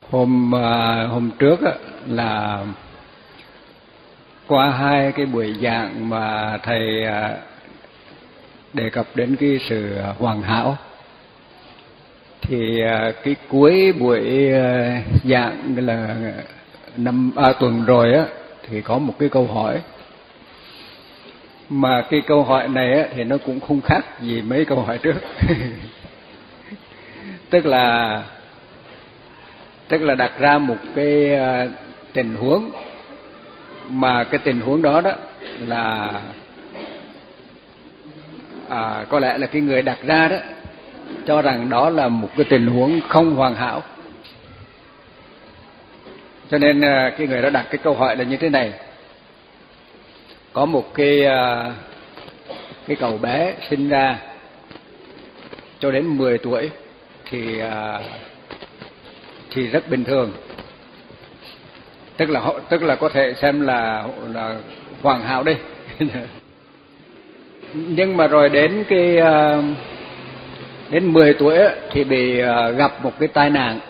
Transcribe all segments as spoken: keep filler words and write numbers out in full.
Hôm à, hôm trước á, là qua hai cái buổi giảng mà thầy à, đề cập đến cái sự hoàn hảo, thì à, cái cuối buổi à, giảng là năm à, tuần rồi á, thì có một cái câu hỏi mà cái câu hỏi này á, thì nó cũng không khác gì mấy câu hỏi trước. tức là tức là đặt ra một cái uh, tình huống mà cái tình huống đó đó là à, có lẽ là cái người đặt ra đó cho rằng đó là một cái tình huống không hoàn hảo, cho nên uh, cái người đó đặt cái câu hỏi là như thế này: có một cái uh, cái cậu bé sinh ra cho đến mười tuổi thì uh, thì rất bình thường, tức là tức là có thể xem là là hoàn hảo đi. Nhưng mà rồi đến cái uh, đến mười tuổi ấy, thì bị uh, gặp một cái tai nạn,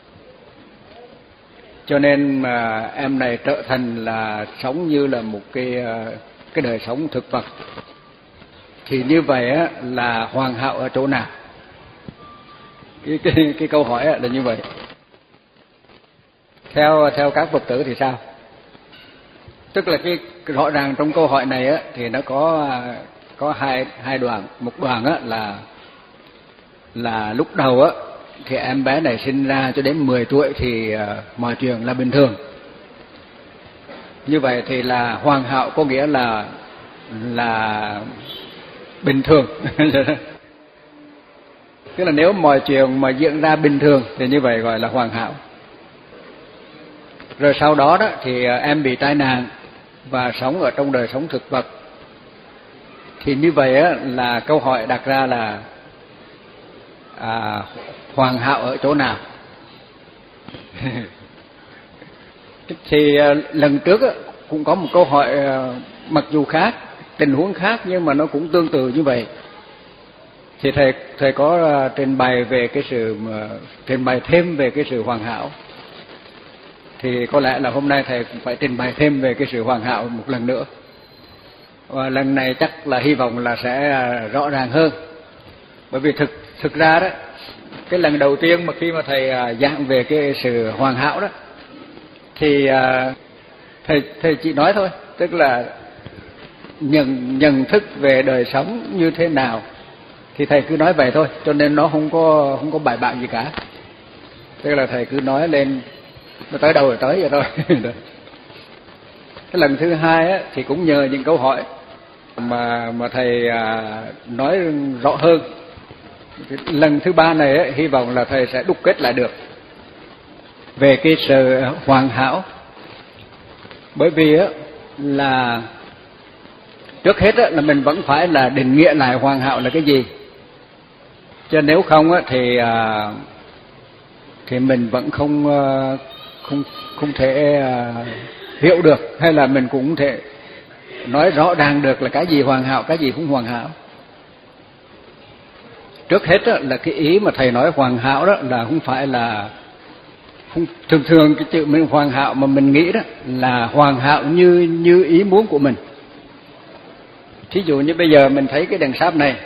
cho nên mà uh, em này trở thành là sống như là một cái uh, cái đời sống thực vật. Thì như vậy á, là hoàn hảo ở chỗ nào? Cái cái cái câu hỏi là như vậy. Theo theo các Phật tử thì sao? Tức là cái rõ ràng trong câu hỏi này á, thì nó có có hai hai đoạn. Một đoạn á, là là lúc đầu á, thì em bé này sinh ra cho đến mười tuổi thì uh, mọi chuyện là bình thường. Như vậy thì là hoàn hảo, có nghĩa là là bình thường. Tức là nếu mọi chuyện mà diễn ra bình thường thì như vậy gọi là hoàn hảo. Rồi sau đó đó thì em bị tai nạn và sống ở trong đời sống thực vật. Thì như vậy á, là câu hỏi đặt ra là à, hoàn hảo ở chỗ nào? Thì lần trước á, cũng có một câu hỏi mặc dù khác, tình huống khác nhưng mà nó cũng tương tự như vậy. Thì thầy thầy có trình bày về cái sự trình bày thêm về cái sự hoàn hảo. Thì có lẽ là hôm nay thầy cũng phải trình bày thêm về cái sự hoàn hảo một lần nữa. Và lần này chắc là hy vọng là sẽ rõ ràng hơn. Bởi vì thực thực ra đó, cái lần đầu tiên mà khi mà thầy giảng về cái sự hoàn hảo đó, thì thầy thầy chỉ nói thôi, tức là nhận nhận thức về đời sống như thế nào thì thầy cứ nói vậy thôi, cho nên nó không có không có bài bản gì cả. Tức là thầy cứ nói lên, nó tới đâu rồi tới vậy thôi. Cái lần thứ hai á, thì cũng nhờ những câu hỏi mà mà thầy à, nói rõ hơn. Lần thứ ba này á, hy vọng là thầy sẽ đúc kết lại được về cái sự hoàn hảo. Bởi vì á, là trước hết á, là mình vẫn phải là định nghĩa lại hoàn hảo là cái gì. Chứ nếu không á, thì à, thì mình vẫn không không không thể à, hiểu được, hay là mình cũng không thể nói rõ ràng được là cái gì hoàn hảo, cái gì không hoàn hảo. Trước hết á, là cái ý mà thầy nói hoàn hảo đó là không phải là không, thường thường cái chữ mình hoàn hảo mà mình nghĩ đó là hoàn hảo như như ý muốn của mình. Thí dụ như bây giờ mình thấy cái đèn sáp này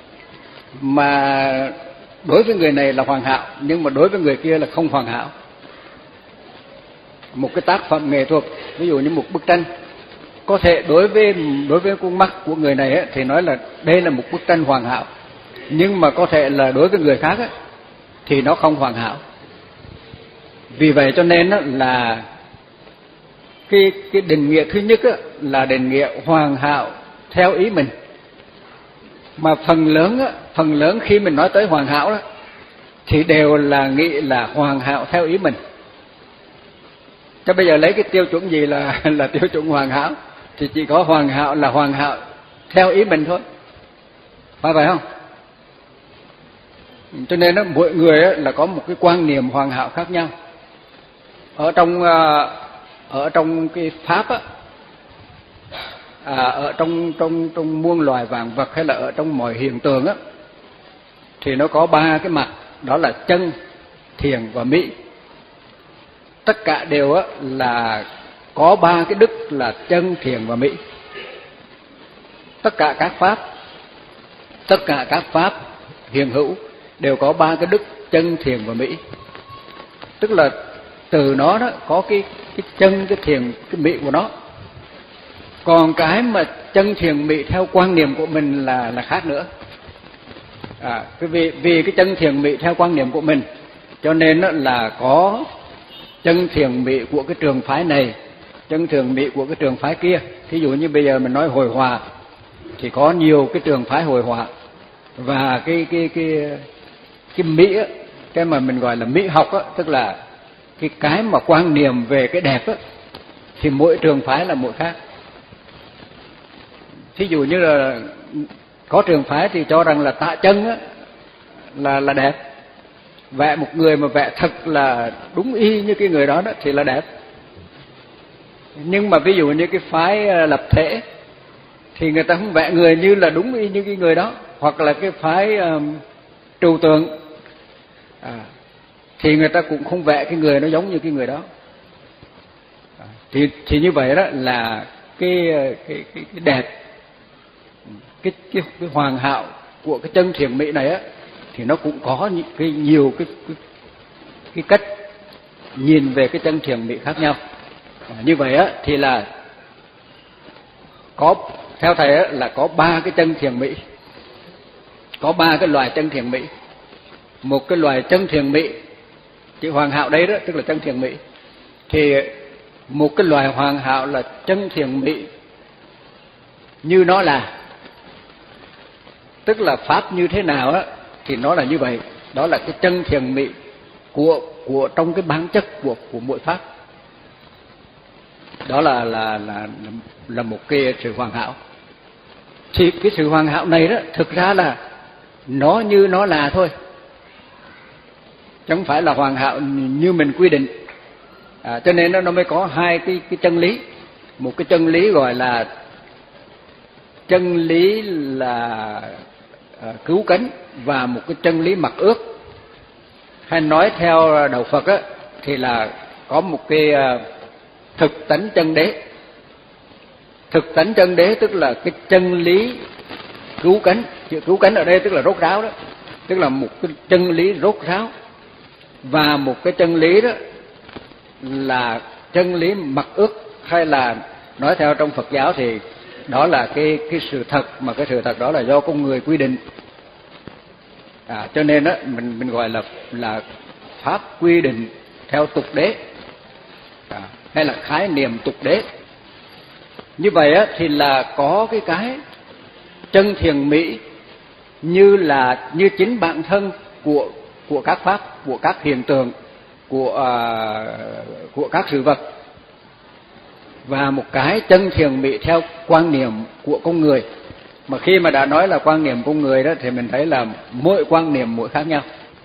mà đối với người này là hoàn hảo, nhưng mà đối với người kia là không hoàn hảo. Một cái tác phẩm nghệ thuật, ví dụ như một bức tranh, có thể đối với đối với con mắt của người này ấy, thì nói là đây là một bức tranh hoàn hảo, nhưng mà có thể là đối với người khác ấy, thì nó không hoàn hảo. Vì vậy cho nên ấy, là cái cái định nghĩa thứ nhất ấy, là định nghĩa hoàn hảo theo ý mình. Mà phần lớn á, phần lớn khi mình nói tới hoàn hảo đó thì đều là nghĩ là hoàn hảo theo ý mình. Cho bây giờ lấy cái tiêu chuẩn gì là là tiêu chuẩn hoàn hảo? Thì chỉ có hoàn hảo là hoàn hảo theo ý mình thôi, phải vậy không? Cho nên đó, mỗi người á, là có một cái quan niệm hoàn hảo khác nhau. Ở trong ở trong cái pháp á, à, ở trong trong trong muôn loài vạn vật hay là ở trong mọi hiện tượng á, thì nó có ba cái mặt, đó là chân, thiện và mỹ. tất cả đều á là có ba cái đức là chân, thiền và mỹ. Tất cả các pháp, tất cả các pháp hiện hữu đều có ba cái đức chân, thiền và mỹ. Tức là từ nó đó có cái cái chân, cái thiền, cái mỹ của nó. Còn cái mà chân, thiền, mỹ theo quan niệm của mình là là khác nữa. À, vì vì cái chân, thiền, mỹ theo quan niệm của mình, cho nên là có chân, thiền, mỹ của cái trường phái này, chân, thiền, mỹ của cái trường phái kia. Thí dụ như bây giờ mình nói hội họa thì có nhiều cái trường phái hội họa, và cái cái cái cái mỹ á, cái mà mình gọi là mỹ học á, tức là cái cái mà quan niệm về cái đẹp á, thì mỗi trường phái là mỗi khác. Thí dụ như là có trường phái thì cho rằng là tạ chân á là là đẹp, vẽ một người mà vẽ thật là đúng y như cái người đó đó thì là đẹp. Nhưng mà ví dụ như cái phái lập thể thì người ta không vẽ người như là đúng y như cái người đó, hoặc là cái phái um, trừu tượng à, thì người ta cũng không vẽ cái người nó giống như cái người đó. À, thì thì như vậy đó là cái cái cái, cái đẹp, cái, cái cái hoàn hảo của cái chân, thiền, mỹ này á, thì nó cũng có những cái nhiều cái cái, cái cách nhìn về cái chân, thiền, mỹ khác nhau. À, như vậy á thì là có, theo thầy á, là có ba cái chân, thiền, mỹ, có ba cái loài chân, thiền, mỹ. Một cái loài chân, thiền, mỹ, chữ hoàn hảo đây đó tức là chân, thiền, mỹ. Thì một cái loài hoàn hảo là chân, thiền, mỹ như nó là, tức là pháp như thế nào á thì nó là như vậy. Đó là cái chân, thiền, mỹ của của trong cái bản chất của của mỗi pháp. Đó là là là là một cái sự hoàn hảo. Thì cái sự hoàn hảo này đó thực ra là nó như nó là thôi, chứ không phải là hoàn hảo như mình quy định. À, cho nên nó nó mới có hai cái cái chân lý. Một cái chân lý gọi là chân lý là à, cứu cánh, và một cái chân lý mặc ước. Hay nói theo đạo Phật á thì là có một cái à, thực tánh chân đế. Thực tánh chân đế tức là cái chân lý cứu cánh. Chữ cứu cánh ở đây tức là rốt ráo đó, tức là một cái chân lý rốt ráo. Và một cái chân lý đó là chân lý mặc ước, hay là nói theo trong Phật giáo thì đó là cái cái sự thật, mà cái sự thật đó là do con người quy định. À, cho nên đó mình mình gọi là là pháp quy định theo tục đế, à, hay là khái niệm tục đế. Như vậy á thì là có cái cái chân, thiền, mỹ như là như chính bản thân của của các pháp, của các hiện tượng, của uh, của các sự vật, và một cái chân, thiền, mỹ theo quan niệm của con người. Mà khi mà đã nói là quan niệm con người đó thì mình thấy là mỗi quan niệm mỗi khác nhau.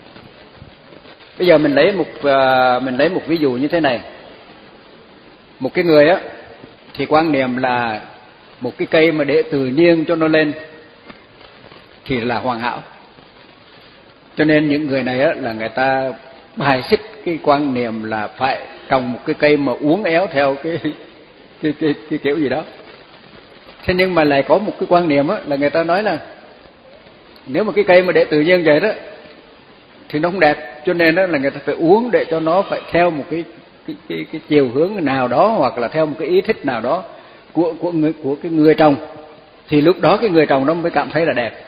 Bây giờ mình lấy một uh, mình lấy một ví dụ như thế này. Một cái người á thì quan niệm là một cái cây mà để tự nhiên cho nó lên thì là hoàn hảo. Cho nên những người này á là người ta bài xích cái quan niệm là phải trồng một cái cây mà uốn éo theo cái cái cái, cái kiểu gì đó. Thế nhưng mà lại có một cái quan niệm á là người ta nói là nếu mà cái cây mà để tự nhiên vậy đó thì nó không đẹp, cho nên đó là người ta phải uốn để cho nó phải theo một cái cái cái, cái chiều hướng nào đó, hoặc là theo một cái ý thích nào đó của của người của cái người trồng, thì lúc đó cái người trồng nó mới cảm thấy là đẹp.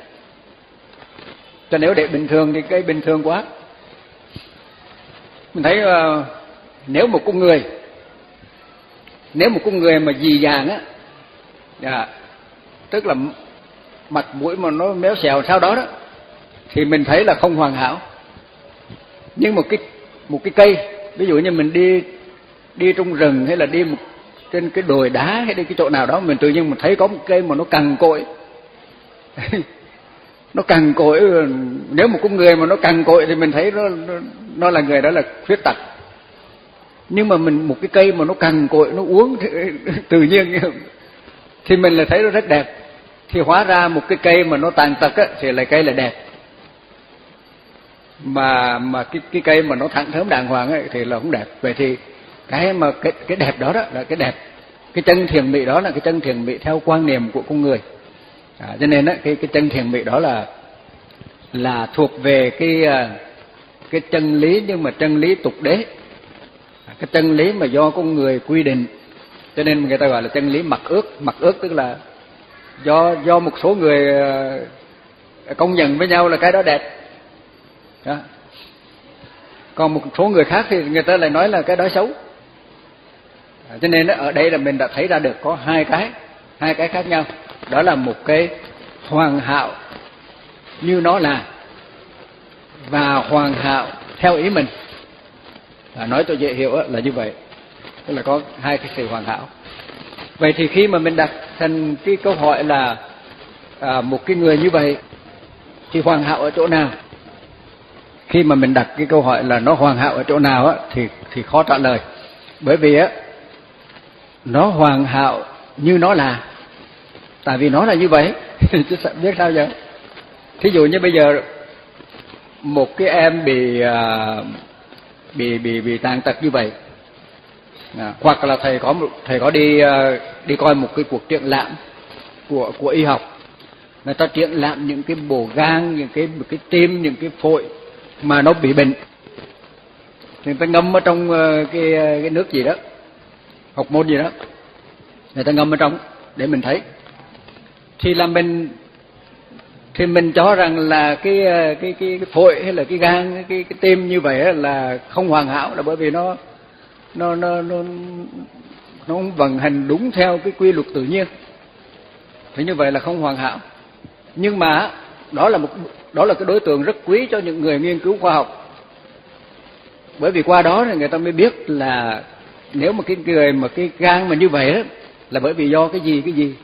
Cho nếu để bình thường thì cây bình thường quá. Mình thấy uh, nếu một con người nếu một con người mà dì dàng á, à, tức là mặt mũi mà nó méo xèo sau đó đó, thì mình thấy là không hoàn hảo. Nhưng một cái một cái cây, ví dụ như mình đi đi trong rừng hay là đi một, trên cái đồi đá hay đi cái chỗ nào đó, mình tự nhiên mình thấy có một cây mà nó cằn cội nó cằn cội. Nếu một con người mà nó cằn cội thì mình thấy nó nó, nó là người đó là khuyết tật. Nhưng mà mình một cái cây mà nó cằn cội, nó uốn tự nhiên thì mình là thấy nó rất đẹp. Thì hóa ra một cái cây mà nó tàn tật á thì là cây là đẹp, mà mà cái cái cây mà nó thẳng thớm đàng hoàng ấy thì là không đẹp. Vậy thì Cái mà cái cái đẹp đó đó là cái đẹp, cái chân thiền mỹ đó là cái chân thiền mỹ theo quan niệm của con người. À, cho nên đó, cái cái chân thiền mỹ đó là là thuộc về cái cái chân lý, nhưng mà chân lý tục đế, cái chân lý mà do con người quy định, cho nên người ta gọi là chân lý mặc ước. Mặc ước tức là do do một số người công nhận với nhau là cái đó đẹp đó. Còn một số người khác thì người ta lại nói là cái đó xấu. À, cho nên ở đây là mình đã thấy ra được có hai cái hai cái khác nhau. Đó là một cái hoàn hảo như nó là, và hoàn hảo theo ý mình. À, nói cho dễ hiểu là như vậy, tức là có hai cái sự hoàn hảo. Vậy thì khi mà mình đặt thành cái câu hỏi là à, một cái người như vậy thì hoàn hảo ở chỗ nào? Khi mà mình đặt cái câu hỏi là nó hoàn hảo ở chỗ nào á, thì thì khó trả lời, bởi vì á nó hoàn hảo như nó là, tại vì nó là như vậy chứ biết sao giờ. Thí dụ như bây giờ một cái em bị à, bị bị bị tàn tật như vậy, à, hoặc là thầy có một thầy có đi à, đi coi một cái cuộc triển lãm của của y học, người ta triển lãm những cái bộ gan, những cái cái tim, những cái phổi mà nó bị bệnh, người ta ngâm ở trong cái cái nước gì đó, học môn gì đó, người ta ngâm ở trong để mình thấy, thì là mình thì mình cho rằng là cái cái cái, cái phổi hay là cái gan, cái cái tim như vậy là không hoàn hảo, là bởi vì nó nó nó nó nó không vận hành đúng theo cái quy luật tự nhiên, thì như vậy là không hoàn hảo. Nhưng mà đó là một đó là cái đối tượng rất quý cho những người nghiên cứu khoa học, bởi vì qua đó thì người ta mới biết là nếu mà cái người mà cái gan mà như vậy đó là bởi vì do cái gì cái gì.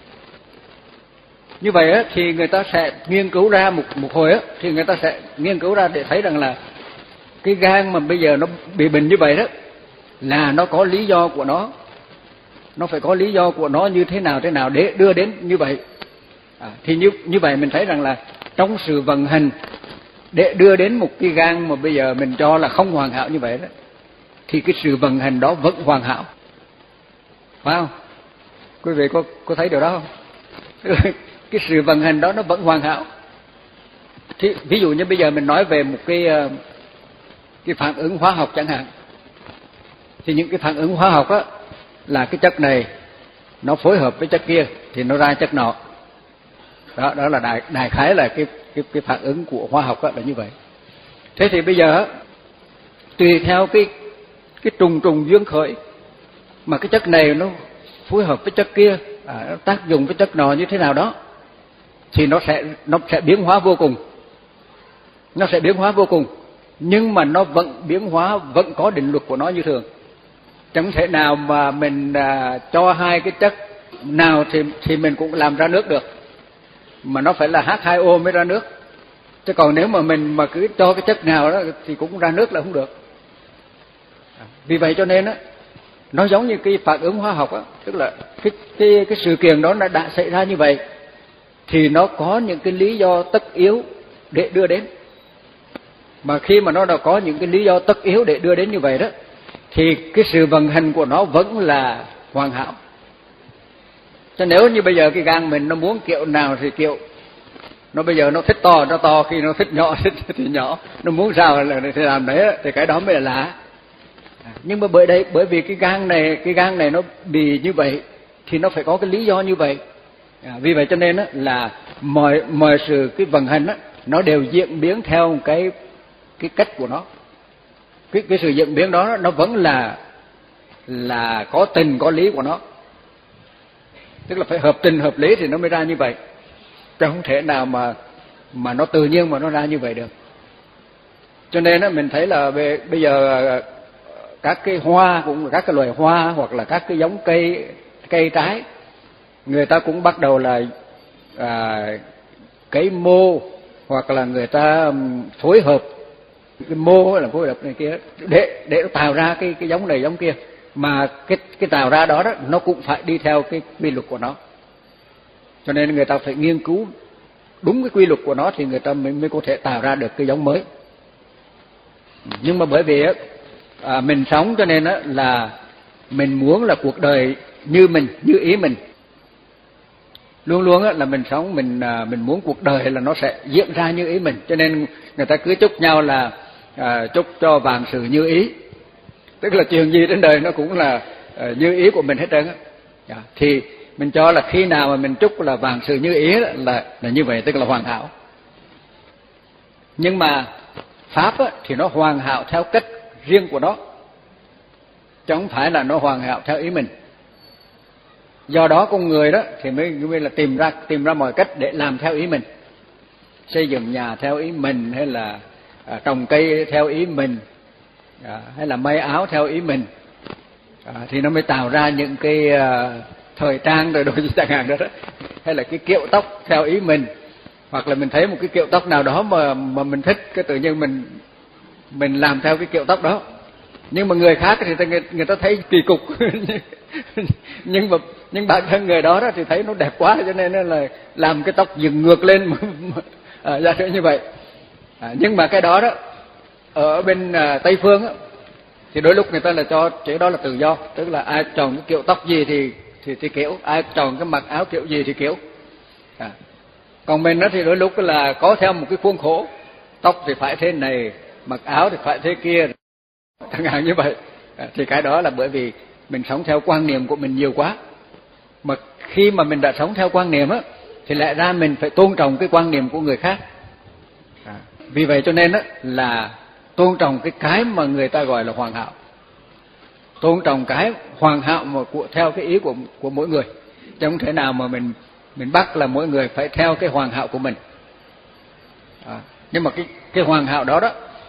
Như vậy á, thì người ta sẽ nghiên cứu ra một một hồi á, thì người ta sẽ nghiên cứu ra để thấy rằng là cái gan mà bây giờ nó bị bệnh như vậy đó là nó có lý do của nó, nó phải có lý do của nó như thế nào thế nào để đưa đến như vậy. À, thì như như vậy mình thấy rằng là trong sự vận hành để đưa đến một cái gan mà bây giờ mình cho là không hoàn hảo như vậy đó, thì cái sự vận hành đó vẫn hoàn hảo, phải không? Quý vị có có thấy điều đó không? Cái sự vận hành đó nó vẫn hoàn hảo. Thì ví dụ như bây giờ mình nói về một cái cái phản ứng hóa học chẳng hạn, thì những cái phản ứng hóa học á là cái chất này nó phối hợp với chất kia thì nó ra chất nọ. Đó đó là đại đại khái là cái cái cái phản ứng của hóa học á là như vậy. Thế thì bây giờ tùy theo cái cái trùng trùng duyên khởi mà cái chất này nó phối hợp với chất kia, à, nó tác dụng với chất nọ như thế nào đó, thì nó sẽ nó sẽ biến hóa vô cùng, nó sẽ biến hóa vô cùng, nhưng mà nó vẫn biến hóa, vẫn có định luật của nó như thường. Chẳng thể nào mà mình à, cho hai cái chất nào thì thì mình cũng làm ra nước được, mà nó phải là H hai O mới ra nước. Chứ còn nếu mà mình mà cứ cho cái chất nào đó thì cũng ra nước là không được. Vì vậy cho nên á, nó giống như cái phản ứng hóa học á, tức là cái cái cái sự kiện đó nó đã xảy ra như vậy thì nó có những cái lý do tất yếu để đưa đến. Mà khi mà nó đã có những cái lý do tất yếu để đưa đến như vậy đó, thì cái sự vận hành của nó vẫn là hoàn hảo. Cho nếu như bây giờ cái gan mình nó muốn kiểu nào thì kiểu, nó bây giờ nó thích to nó to, khi nó thích nhỏ thì nhỏ, nó muốn sao là thì làm đấy, thì cái đó mới là lạ. Nhưng mà bởi đây bởi vì cái gan này cái gan này nó bị như vậy thì nó phải có cái lý do như vậy. À, vì vậy cho nên á, là mọi mọi sự cái vận hành á, nó đều diễn biến theo cái cái cách của nó. Cái cái sự diễn biến đó nó vẫn là là có tình có lý của nó. Tức là phải hợp tình hợp lý thì nó mới ra như vậy. Chứ không thể nào mà mà nó tự nhiên mà nó ra như vậy được. Cho nên á, mình thấy là về, bây giờ các cái hoa, cũng các cái loài hoa hoặc là các cái giống cây cây trái, người ta cũng bắt đầu là à, cấy mô, hoặc là người ta phối hợp cái mô là phối hợp này kia để để tạo ra cái cái giống này giống kia, mà cái cái tạo ra đó đó nó cũng phải đi theo cái quy luật của nó. Cho nên người ta phải nghiên cứu đúng cái quy luật của nó thì người ta mới mới có thể tạo ra được cái giống mới. Nhưng mà bởi vì à, mình sống cho nên đó là mình muốn là cuộc đời như mình, như ý mình. Luôn luôn á là mình sống mình à, mình muốn cuộc đời là nó sẽ diễn ra như ý mình, cho nên người ta cứ chúc nhau là à, chúc cho vạn sự như ý, tức là chuyện gì trên đời nó cũng là à, như ý của mình hết trơn á. À, thì mình cho là khi nào mà mình chúc là vạn sự như ý đó, là là như vậy, tức là hoàn hảo. Nhưng mà pháp á, thì nó hoàn hảo theo cách riêng của nó, chứ không phải là nó hoàn hảo theo ý mình. Do đó con người đó thì mới mới là tìm ra tìm ra mọi cách để làm theo ý mình, xây dựng nhà theo ý mình, hay là à, trồng cây theo ý mình, à, hay là may áo theo ý mình, à, thì nó mới tạo ra những cái à, thời trang rồi đồ gì chẳng hạn đó, đó, hay là cái kiểu tóc theo ý mình, hoặc là mình thấy một cái kiểu tóc nào đó mà mà mình thích, cái tự nhiên mình mình làm theo cái kiểu tóc đó. Nhưng mà người khác thì người, người ta thấy kỳ cục nhưng mà nhưng bản thân người đó, đó thì thấy nó đẹp quá, cho nên là làm cái tóc dựng ngược lên à, ra như vậy. À, nhưng mà cái đó đó ở bên à, Tây phương á, thì đôi lúc người ta là cho chế đó là tự do, tức là ai chọn cái kiểu tóc gì thì thì thì kiểu, ai chọn cái mặc áo kiểu gì thì kiểu. À, còn mình đó thì đôi lúc là có theo một cái khuôn khổ, tóc thì phải thế này, mặc áo thì phải thế kia, chẳng hạn như vậy. À, thì cái đó là bởi vì mình sống theo quan niệm của mình nhiều quá. Mà khi mà mình đã sống theo quan niệm á, thì lẽ ra mình phải tôn trọng cái quan niệm của người khác. À, vì vậy cho nên á là tôn trọng cái cái mà người ta gọi là hoàn hảo, tôn trọng cái hoàn hảo mà của, theo cái ý của của mỗi người, chứ không thể nào mà mình mình bắt là mỗi người phải theo cái hoàn hảo của mình. À, nhưng mà cái cái hoàn hảo đó đó,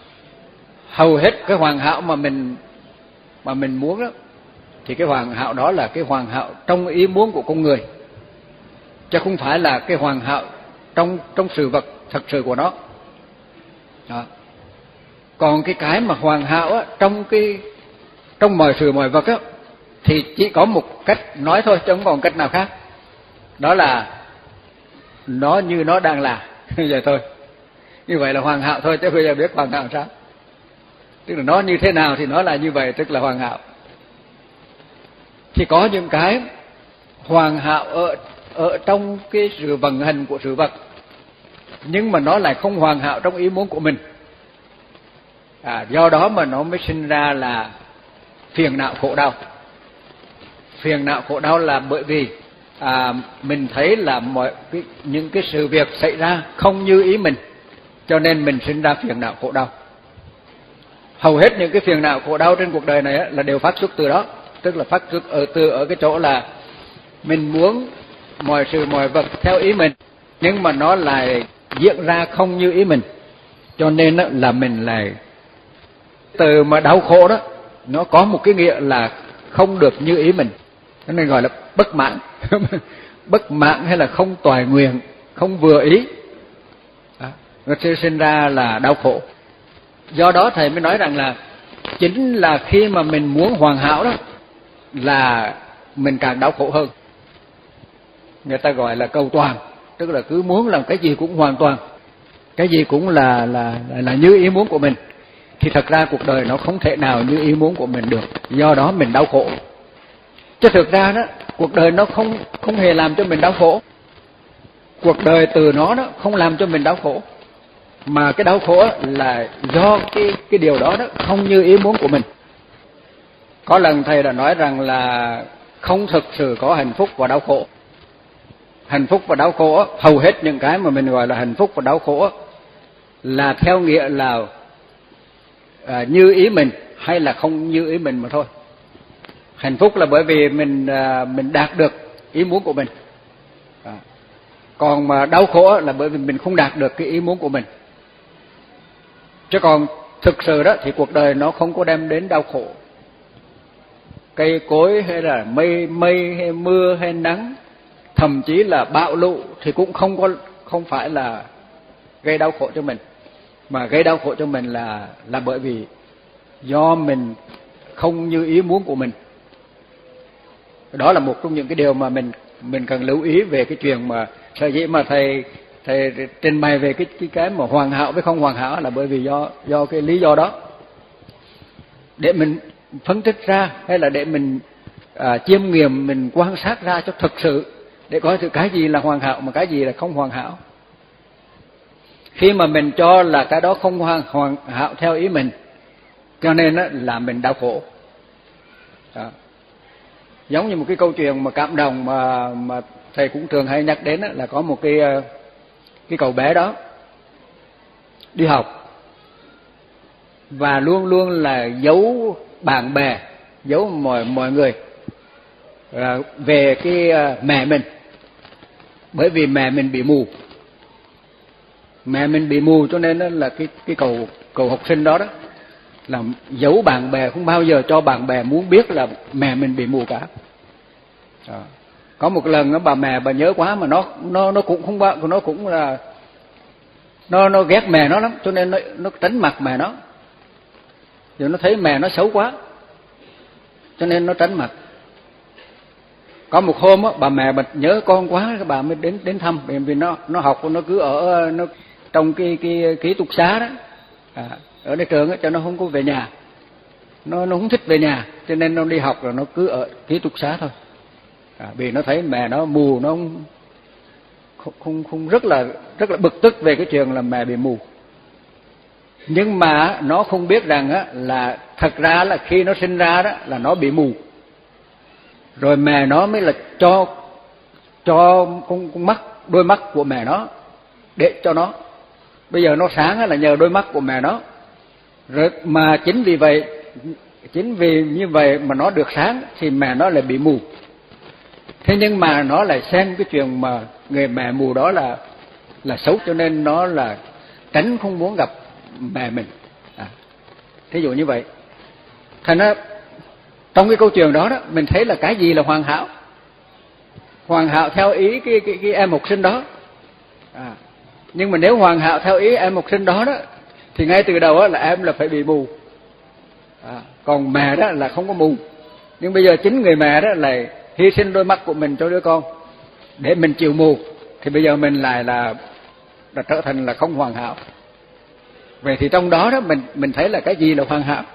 hầu hết cái hoàn hảo mà mình mà mình muốn đó, thì cái hoàn hảo đó là cái hoàn hảo trong ý muốn của con người, chứ không phải là cái hoàn hảo trong trong sự vật thật sự của nó. Đó. Còn cái cái mà hoàn hảo á, trong cái trong mọi sự mọi vật á, thì chỉ có một cách nói thôi, chứ không còn cách nào khác. Đó là nó như nó đang là vậy thôi. Như vậy là hoàn hảo thôi, chứ bây giờ biết hoàn hảo sao? Tức là nó như thế nào thì nó là như vậy, tức là hoàn hảo. Thì có những cái hoàn hảo ở ở trong cái sự vận hành của sự vật, nhưng mà nó lại không hoàn hảo trong ý muốn của mình. À, do đó mà nó mới sinh ra là phiền não khổ đau. Phiền não khổ đau là bởi vì à, mình thấy là mọi cái, những cái sự việc xảy ra không như ý mình, cho nên mình sinh ra phiền não khổ đau. Hầu hết những cái phiền não khổ đau trên cuộc đời này á, là đều phát xuất từ đó, tức là phát xuất ở từ ở cái chỗ là mình muốn mọi sự mọi vật theo ý mình, nhưng mà nó lại diễn ra không như ý mình, cho nên á, là mình lại từ mà đau khổ đó, nó có một cái nghĩa là không được như ý mình, cho nên gọi là bất mãn. Bất mãn hay là không toại nguyện, không vừa ý, đó, nó sẽ sinh ra là đau khổ. Do đó thầy mới nói rằng là chính là khi mà mình muốn hoàn hảo đó là mình càng đau khổ hơn. Người ta gọi là cầu toàn, tức là cứ muốn làm cái gì cũng hoàn toàn, cái gì cũng là là là, là như ý muốn của mình, thì thật ra cuộc đời nó không thể nào như ý muốn của mình được. Do đó mình đau khổ. Chứ thực ra đó, cuộc đời nó không không hề làm cho mình đau khổ. Cuộc đời từ nó đó không làm cho mình đau khổ, mà cái đau khổ là do cái cái điều đó đó không như ý muốn của mình. Có lần thầy đã nói rằng là không thực sự có hạnh phúc và đau khổ. Hạnh phúc và đau khổ, hầu hết những cái mà mình gọi là hạnh phúc và đau khổ là theo nghĩa là à, như ý mình hay là không như ý mình mà thôi. Hạnh phúc là bởi vì mình à, mình đạt được ý muốn của mình. À, còn mà đau khổ là bởi vì mình không đạt được cái ý muốn của mình. Chứ còn thực sự đó thì cuộc đời nó không có đem đến đau khổ. Cây cối hay là mây mây hay mưa hay nắng, thậm chí là bão lũ thì cũng không có không phải là gây đau khổ cho mình, mà gây đau khổ cho mình là là bởi vì do mình không như ý muốn của mình. Đó là một trong những cái điều mà mình mình cần lưu ý về cái chuyện mà sở dĩ mà thầy thầy trình bày về cái, cái cái mà hoàn hảo với không hoàn hảo là bởi vì do do cái lý do đó. để mình phân tích ra, hay là để mình à, chiêm nghiệm, mình quan sát ra cho thực sự, để coi thử cái gì là hoàn hảo mà cái gì là không hoàn hảo. Khi mà mình cho là cái đó không hoàn, hoàn hảo theo ý mình, cho nên á, là mình đau khổ. Đó. Giống như một cái câu chuyện mà cảm động mà mà thầy cũng thường hay nhắc đến á, là có một cái cái cậu bé đó đi học và luôn luôn là giấu bạn bè, giấu mọi mọi người à, về cái mẹ mình, bởi vì mẹ mình bị mù. Mẹ mình bị mù cho nên là cái cái cậu cậu học sinh đó đó là giấu bạn bè, không bao giờ cho bạn bè muốn biết là mẹ mình bị mù cả. À. Có một lần đó, bà mẹ bà nhớ quá mà nó nó nó cũng không bao, nó cũng là nó nó ghét mẹ nó lắm, cho nên nó nó tránh mặt mẹ nó. Rồi nó thấy mẹ nó xấu quá, cho nên nó tránh mặt. Có một hôm đó, bà mẹ bà nhớ con quá, các bà mới đến đến thăm, vì nó nó học nó cứ ở nó trong cái cái ký túc xá đó, à, ở đây trường đó, cho nó không có về nhà, nó nó không thích về nhà, cho nên nó đi học rồi nó cứ ở ký túc xá thôi. À, vì nó thấy mẹ nó mù, nó không không không, không rất là rất là bực tức về cái chuyện là mẹ bị mù. Nhưng mà nó không biết rằng á, là thật ra là khi nó sinh ra đó là nó bị mù, rồi mẹ nó mới là cho cho con, con mắt đôi mắt của mẹ nó để cho nó. Bây giờ nó sáng là nhờ đôi mắt của mẹ nó, rồi mà chính vì vậy chính vì như vậy mà nó được sáng thì mẹ nó lại bị mù. Thế nhưng mà nó lại xem cái chuyện mà người mẹ mù đó là là xấu, cho nên nó là tránh không muốn gặp mẹ mình. À, thí dụ như vậy. Thành ra trong cái câu chuyện đó đó, mình thấy là cái gì là hoàn hảo? Hoàn hảo theo ý cái cái, cái em học sinh đó. À, nhưng mà nếu hoàn hảo theo ý em học sinh đó đó, thì ngay từ đầu đó là em là phải bị mù. À, còn mẹ đó là không có mù. Nhưng bây giờ chính người mẹ đó là hy sinh đôi mắt của mình cho đứa con để mình chịu mù, thì bây giờ mình lại là, là trở thành là không hoàn hảo. Vậy thì trong đó đó mình mình thấy là cái gì là hoàn hảo?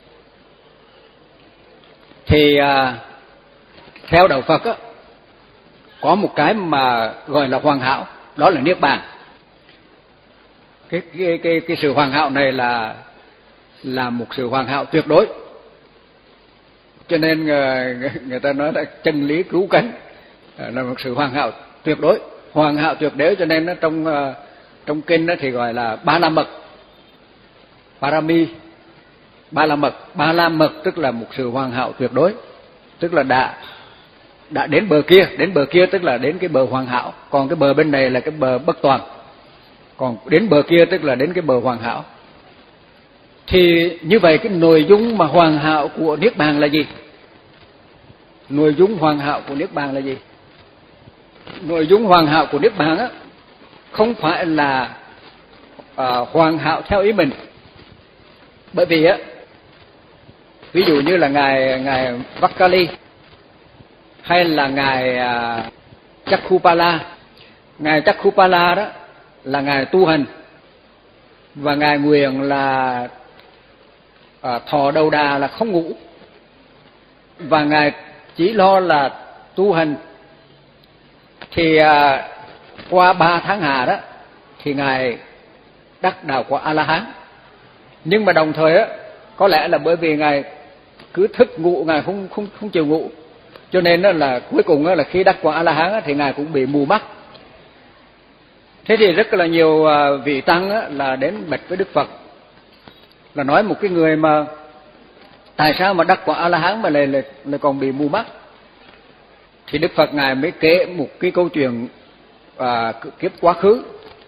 Thì à, theo đạo Phật á, có một cái mà gọi là hoàn hảo, đó là niết bàn. Cái cái cái cái sự hoàn hảo này là là một sự hoàn hảo tuyệt đối. Cho nên người, người ta nói là chân lý cứu cánh, là một sự hoàn hảo tuyệt đối, hoàn hảo tuyệt đối. Cho nên nó trong trong kinh đó thì gọi là ba la mật, parami, ba la mật. Ba la mật tức là một sự hoàn hảo tuyệt đối, tức là đã đã đến bờ kia, đến bờ kia tức là đến cái bờ hoàn hảo, còn cái bờ bên này là cái bờ bất toàn, còn đến bờ kia tức là đến cái bờ hoàn hảo. Thì như vậy cái nội dung mà hoàn hảo của niết bàn là gì? Nội dung hoàn hảo của niết bàn là gì? Nội dung hoàn hảo của niết bàn á, không phải là à, hoàn hảo theo ý mình. Bởi vì á, ví dụ như là ngài ngài Vakali hay là ngài à, Chakkupala. Ngài Chakkupala đó là ngài tu hành, và ngài nguyện là à, thọ đầu đà là không ngủ, và ngài chỉ lo là tu hành. Thì à, qua ba tháng hà đó thì ngài đắc đạo quả A La Hán. Nhưng mà đồng thời á, có lẽ là bởi vì ngài cứ thức ngủ, ngài không không không chịu ngủ, cho nên đó là cuối cùng đó là khi đắc quả A La Hán thì ngài cũng bị mù mắt. Thế thì rất là nhiều vị tăng á, là đến bạch với Đức Phật, là nói một cái người mà tại sao mà đắc quả A La Hán mà lại lại, lại còn bị mù mắt. Thì Đức Phật ngài mới kể một cái câu chuyện à, kiếp quá khứ.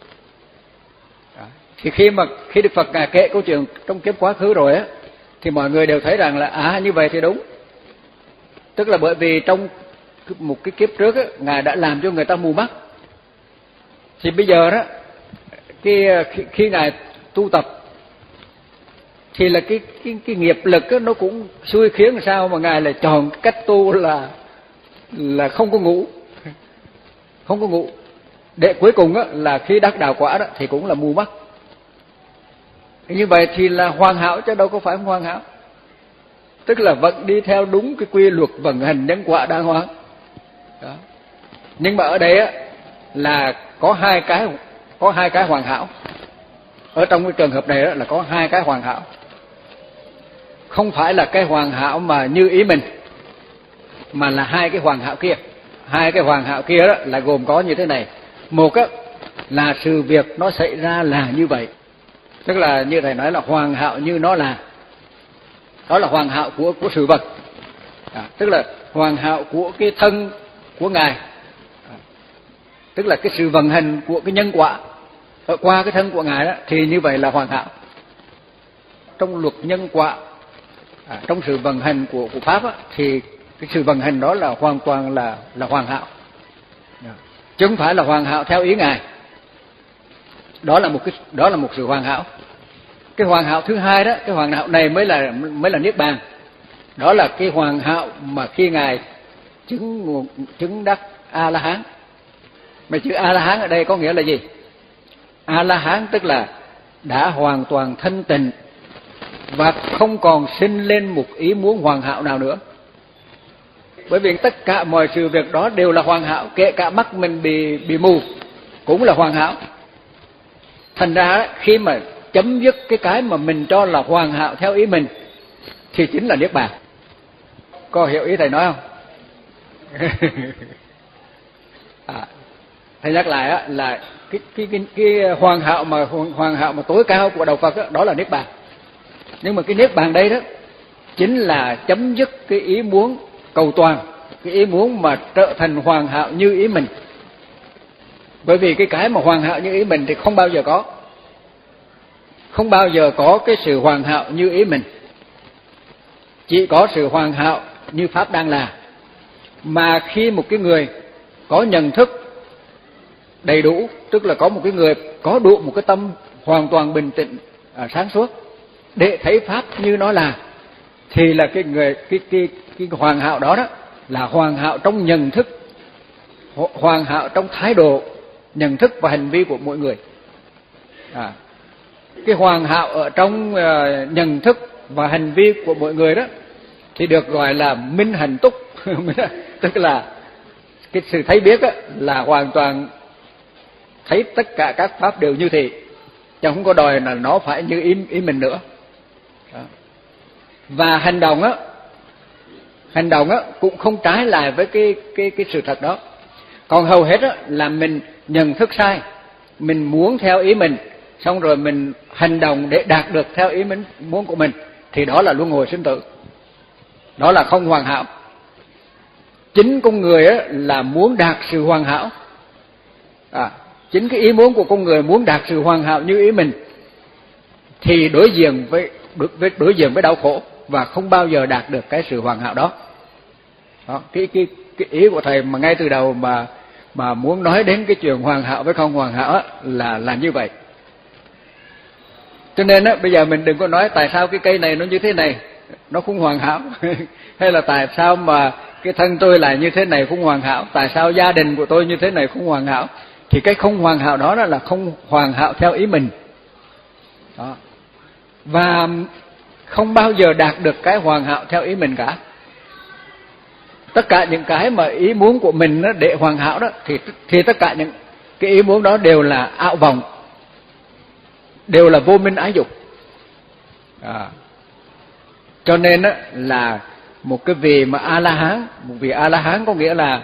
Thì khi mà khi Đức Phật ngài kể câu chuyện trong kiếp quá khứ rồi á, thì mọi người đều thấy rằng là à như vậy thì đúng. Tức là bởi vì trong một cái kiếp trước á, ngài đã làm cho người ta mù mắt. Thì bây giờ đó, cái khi, khi ngài tu tập thì là cái cái cái nghiệp lực á, nó cũng xui khiến làm sao mà ngài lại chọn cách tu là là không có ngủ, không có ngủ, để cuối cùng á, là khi đắc đạo quả đó thì cũng là mù mắt. Như vậy thì là hoàn hảo chứ đâu có phải không hoàn hảo. tức là vẫn đi theo đúng cái quy luật vận hành nhân quả đàng hoàng. Đó. Nhưng mà ở đây á là có hai cái có hai cái hoàn hảo. Ở trong cái trường hợp này đó là có hai cái hoàn hảo. Không phải là cái hoàn hảo mà như ý mình, mà là hai cái hoàn hảo kia. Hai cái hoàn hảo kia đó là gồm có như thế này. Một á là sự việc nó xảy ra là như vậy, tức là như thầy nói là hoàn hảo như nó là. Đó là hoàn hảo của của sự vật, à, tức là hoàn hảo của cái thân của Ngài, à, tức là cái sự vận hành của cái nhân quả ở qua cái thân của Ngài đó, thì như vậy là hoàn hảo. Trong luật nhân quả, à, trong sự vận hành của của pháp á, thì cái sự vận hành đó là hoàn toàn là là hoàn hảo, à, chứ không phải là hoàn hảo theo ý Ngài. Đó là một cái đó là một sự hoàn hảo. Cái hoàn hảo thứ hai đó, cái hoàn hảo này mới là mới là niết bàn. Đó là cái hoàn hảo mà khi Ngài chứng chứng đắc A La Hán. Mà chữ A La Hán ở đây có nghĩa là gì? A La Hán tức là đã hoàn toàn thanh tịnh và không còn sinh lên một ý muốn hoàn hảo nào nữa. Bởi vì tất cả mọi sự việc đó đều là hoàn hảo, kể cả mắt mình bị bị mù cũng là hoàn hảo. Thành ra khi mà chấm dứt cái cái mà mình cho là hoàn hảo theo ý mình thì chính là niết bàn. Có hiểu ý thầy nói không? à, thầy nhắc lại á, là cái cái cái cái hoàn hảo mà hoàn hảo mà tối cao của đạo Phật đó, đó là niết bàn. Nhưng mà cái niết bàn đây đó chính là chấm dứt cái ý muốn cầu toàn, cái ý muốn mà trở thành hoàn hảo như ý mình. Bởi vì cái cái mà hoàn hảo như ý mình thì không bao giờ có. Không bao giờ có cái sự hoàn hảo như ý mình. Chỉ có sự hoàn hảo như Pháp đang là. Mà khi một cái người có nhận thức đầy đủ, tức là có một cái người có đủ một cái tâm hoàn toàn bình tĩnh, à, sáng suốt để thấy Pháp như nó là, thì là cái người cái cái cái hoàn hảo đó đó là hoàn hảo trong nhận thức, hoàn hảo trong thái độ nhận thức và hành vi của mỗi người. À, cái hoàn hảo ở trong uh, nhận thức và hành vi của mỗi người đó thì được gọi là minh hành túc. Tức là cái sự thấy biết đó, là hoàn toàn thấy tất cả các pháp đều như thị, chứ không có đòi là nó phải như ý, ý mình nữa. Đó. Và hành động á, hành động á cũng không trái lại với cái cái cái sự thật đó. Còn hầu hết á là mình nhận thức sai, mình muốn theo ý mình, xong rồi mình hành động để đạt được theo ý mình muốn của mình, thì đó là luân hồi sinh tử, đó là không hoàn hảo. Chính con người á là muốn đạt sự hoàn hảo, à, chính cái ý muốn của con người muốn đạt sự hoàn hảo như ý mình thì đối diện với đối, đối diện với đau khổ và không bao giờ đạt được cái sự hoàn hảo đó. Đó, cái cái cái ý của thầy mà ngay từ đầu mà mà muốn nói đến cái chuyện hoàn hảo với không hoàn hảo á, là là như vậy. Cho nên á bây giờ mình đừng có nói tại sao cái cây này nó như thế này, nó không hoàn hảo, hay là tại sao mà cái thân tôi lại như thế này không hoàn hảo, tại sao gia đình của tôi như thế này không hoàn hảo. Thì cái không hoàn hảo đó là không hoàn hảo theo ý mình. Đó. Và không bao giờ đạt được cái hoàn hảo theo ý mình cả. Tất cả những cái mà ý muốn của mình đó để hoàn hảo đó thì thì tất cả những cái ý muốn đó đều là ảo vọng, đều là vô minh ái dục. À. Cho nên đó là một cái vị mà A La Hán, một vị A La Hán có nghĩa là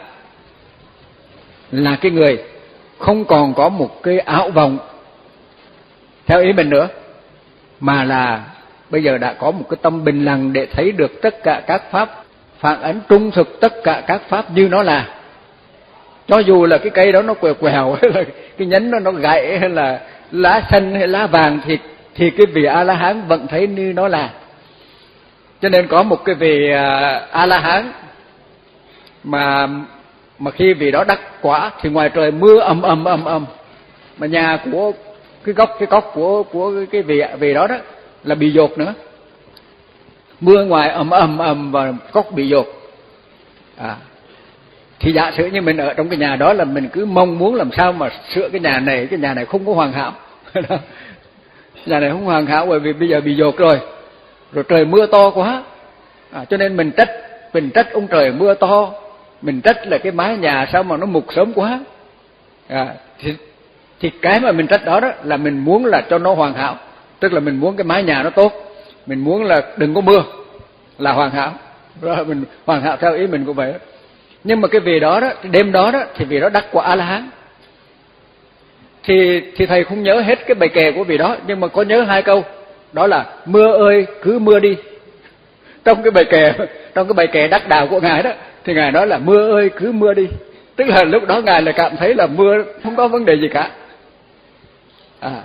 là cái người không còn có một cái ảo vọng theo ý mình nữa, mà là bây giờ đã có một cái tâm bình lặng để thấy được tất cả các pháp phản ánh trung thực tất cả các pháp như nó là. Cho dù là cái cây đó nó quèo quèo hay là cái nhánh nó nó gãy hay là lá xanh hay lá vàng thì thì cái vị A La Hán vẫn thấy như nó là. Cho nên có một cái vị A La Hán mà mà khi vị đó đắc quả thì ngoài trời mưa ầm ầm ầm ầm, mà nhà của cái gốc cái gốc của của cái vị vị đó đó là bị dột nữa. Mưa ngoài ầm ầm ầm và gốc bị dột. À, thì giả sử như mình ở trong cái nhà đó là mình cứ mong muốn làm sao mà sửa cái nhà này, cái nhà này không có hoàn hảo. Nhà này không hoàn hảo bởi vì bây giờ bị dột rồi, rồi trời mưa to quá, À, cho nên mình trách mình trách ông trời mưa to, mình trách là cái mái nhà sao mà nó mục sớm quá. À, thì, thì cái mà mình trách đó đó là mình muốn là cho nó hoàn hảo, tức là mình muốn cái mái nhà nó tốt, mình muốn là đừng có mưa là hoàn hảo, rồi mình hoàn hảo theo ý mình cũng vậy đó. Nhưng mà cái vì đó đó, cái đêm đó đó thì vì đó đắc quả A La Hán. Thì thì thầy không nhớ hết cái bài kệ của vị đó, nhưng mà có nhớ hai câu, đó là mưa ơi cứ mưa đi. Trong cái bài kệ, trong cái bài kệ đắc đạo của ngài đó, thì ngài nói là mưa ơi cứ mưa đi, tức là lúc đó ngài là cảm thấy là mưa không có vấn đề gì cả. À,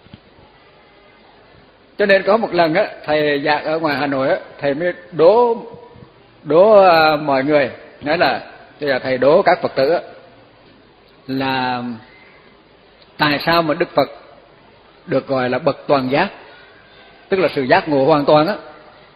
cho nên có một lần á, thầy giảng ở ngoài Hà Nội á, thầy mới đố đố uh, mọi người, nói là bây giờ thầy đố các Phật tử á, là tại sao mà Đức Phật được gọi là bậc toàn giác, tức là sự giác ngộ hoàn toàn á.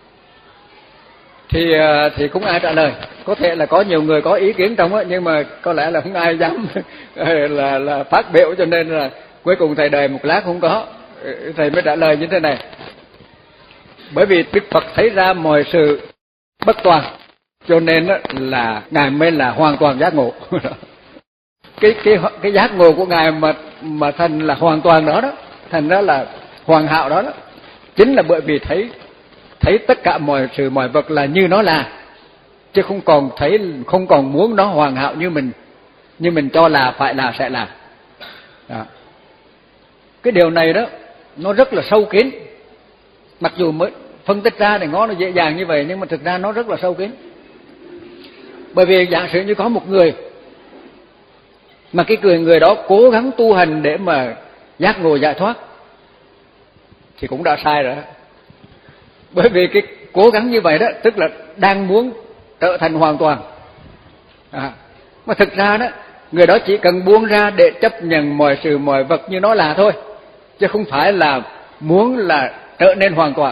Thì thì cũng ai trả lời, có thể là có nhiều người có ý kiến trong á, nhưng mà có lẽ là không ai dám là là phát biểu, cho nên là cuối cùng thầy đợi một lát không có, thầy mới trả lời như thế này. Bởi vì Đức Phật thấy ra mọi sự bất toàn, cho nên là ngài mới là hoàn toàn giác ngộ. cái cái cái giác ngộ của ngài mà mà thành là hoàn toàn đó đó, thành ra là hoàn hảo đó đó, chính là bởi vì thấy thấy tất cả mọi sự mọi vật là như nó là, chứ không còn thấy không còn muốn nó hoàn hảo như mình như mình cho là phải là sẽ là. Đó. Cái điều này đó nó rất là sâu kín, mặc dù mới phân tích ra thì ngó nó dễ dàng như vậy, nhưng mà thực ra nó rất là sâu kín. Bởi vì giả sử như có một người mà cái người người đó cố gắng tu hành để mà giác ngộ giải thoát thì cũng đã sai rồi. Bởi vì cái cố gắng như vậy đó, tức là đang muốn trở thành hoàn toàn. À, mà thực ra đó, người đó chỉ cần buông ra để chấp nhận mọi sự mọi vật như nó là thôi, chứ không phải là muốn là trở nên hoàn toàn.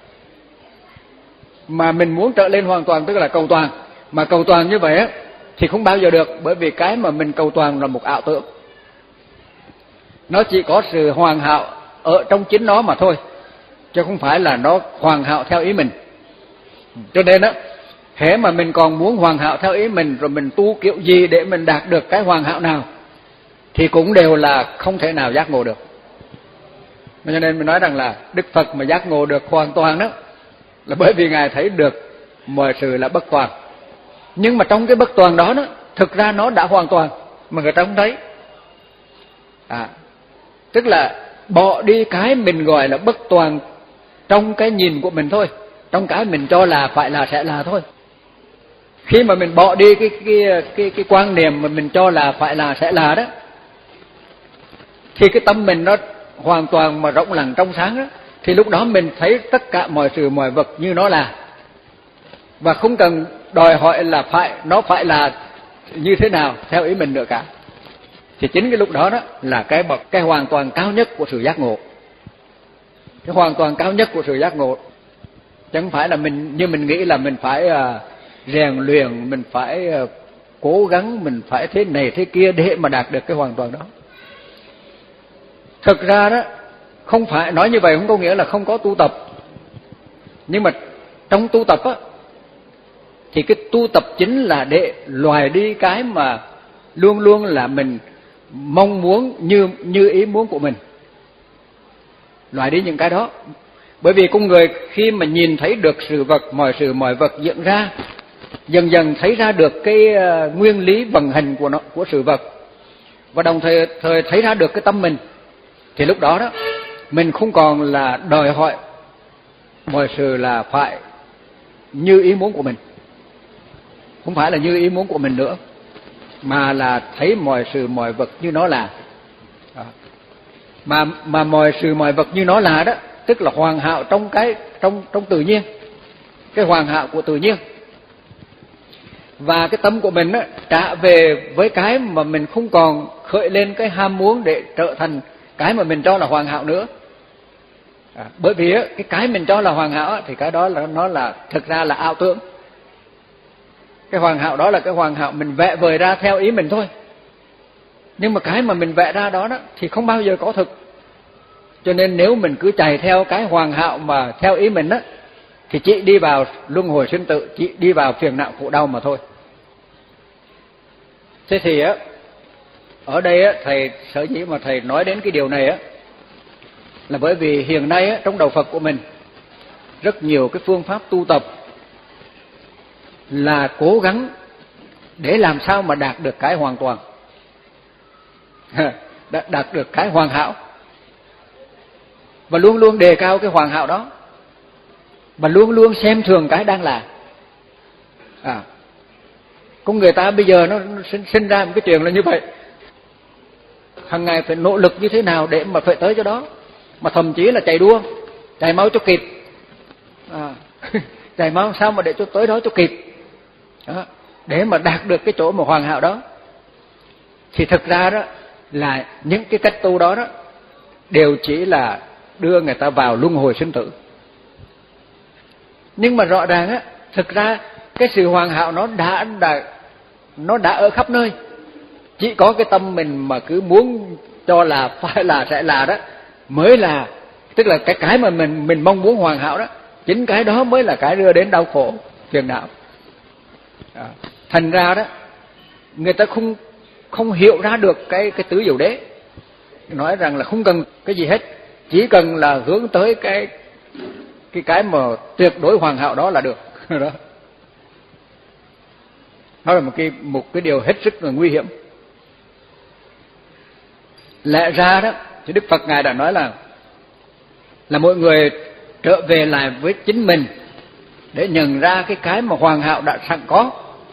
Mà mình muốn trở lên hoàn toàn tức là cầu toàn, mà cầu toàn như vậy á thì không bao giờ được, bởi vì cái mà mình cầu toàn là một ảo tưởng. Nó chỉ có sự hoàn hảo ở trong chính nó mà thôi, chứ không phải là nó hoàn hảo theo ý mình. Cho nên á, hễ mà mình còn muốn hoàn hảo theo ý mình, rồi mình tu kiểu gì để mình đạt được cái hoàn hảo nào, thì cũng đều là không thể nào giác ngộ được. Cho nên mình nói rằng là Đức Phật mà giác ngộ được hoàn toàn đó, là bởi vì ngài thấy được mọi sự là bất toàn. Nhưng mà trong cái bất toàn đó đó, thực ra nó đã hoàn toàn mà người ta không thấy. À, tức là bỏ đi cái mình gọi là bất toàn trong cái nhìn của mình thôi, trong cái mình cho là phải là sẽ là thôi. Khi mà mình bỏ đi cái cái cái cái quan niệm mà mình cho là phải là sẽ là đó, thì cái tâm mình nó hoàn toàn mà rộng lặng trong sáng đó, thì lúc đó mình thấy tất cả mọi sự mọi vật như nó là, và không cần đòi hỏi là phải nó phải là như thế nào theo ý mình nữa cả. Thì chính cái lúc đó đó là cái bậc cái hoàn toàn cao nhất của sự giác ngộ, cái hoàn toàn cao nhất của sự giác ngộ. Chứ không phải là mình như mình nghĩ là mình phải uh, rèn luyện, mình phải uh, cố gắng, mình phải thế này thế kia để mà đạt được cái hoàn toàn đó. Thực ra đó, không phải nói như vậy không có nghĩa là không có tu tập. Nhưng mà trong tu tập á, thì cái tu tập chính là để loại đi cái mà luôn luôn là mình mong muốn như như ý muốn của mình. Loại đi những cái đó. Bởi vì con người khi mà nhìn thấy được sự vật, mọi sự mọi vật diễn ra, dần dần thấy ra được cái uh, nguyên lý vận hành của nó, của sự vật, và đồng thời, thời thấy ra được cái tâm mình, thì lúc đó đó mình không còn là đòi hỏi mọi sự là phải như ý muốn của mình, không phải là như ý muốn của mình nữa, mà là thấy mọi sự mọi vật như nó là. Đó. Mà mà mọi sự mọi vật như nó là đó, tức là hoàn hảo trong cái trong trong tự nhiên, cái hoàn hảo của tự nhiên. Và cái tâm của mình á, trả về với cái mà mình không còn khởi lên cái ham muốn để trở thành cái mà mình cho là hoàn hảo nữa. À, bởi vì á, cái cái mình cho là hoàn hảo á, thì cái đó là nó là thực ra là ảo tưởng. Cái hoàn hảo đó là cái hoàn hảo mình vẽ vời ra theo ý mình thôi. Nhưng mà cái mà mình vẽ ra đó, đó thì không bao giờ có thực. Cho nên nếu mình cứ chạy theo cái hoàn hảo mà theo ý mình á, thì chỉ đi vào luân hồi sinh tử, chỉ đi vào phiền não khổ đau mà thôi. Thế thì á, ở đây á, thầy sở dĩ mà thầy nói đến cái điều này á, là bởi vì hiện nay á, trong đạo Phật của mình rất nhiều cái phương pháp tu tập là cố gắng để làm sao mà đạt được cái hoàn toàn, đạt được cái hoàn hảo, và luôn luôn đề cao cái hoàn hảo đó, và luôn luôn xem thường cái đang là. À, con người ta bây giờ nó sinh, sinh ra một cái chuyện là như vậy, hàng ngày phải nỗ lực như thế nào để mà phải tới cho đó, mà thậm chí là chạy đua, chạy mau cho kịp, à, chạy mau sao mà để cho tới đó cho kịp, đó, để mà đạt được cái chỗ mà hoàn hảo đó. Thì thực ra đó là những cái cách tu đó đó đều chỉ là đưa người ta vào luân hồi sinh tử. Nhưng mà rõ ràng á, thực ra cái sự hoàn hảo nó đã, đã nó đã ở khắp nơi. Chỉ có cái tâm mình mà cứ muốn cho là phải là sẽ là đó mới là, tức là cái cái mà mình mình mong muốn hoàn hảo đó, chính cái đó mới là cái đưa đến đau khổ phiền não. À, thành ra đó người ta không không hiểu ra được cái cái tứ diệu đế, nói rằng là không cần cái gì hết, chỉ cần là hướng tới cái cái cái mà tuyệt đối hoàn hảo đó là được. Đó, đó là một cái một cái điều hết sức là nguy hiểm. Lẽ ra đó thì Đức Phật ngài đã nói là là mọi người trở về lại với chính mình để nhận ra cái cái mà hoàn hảo đã sẵn có,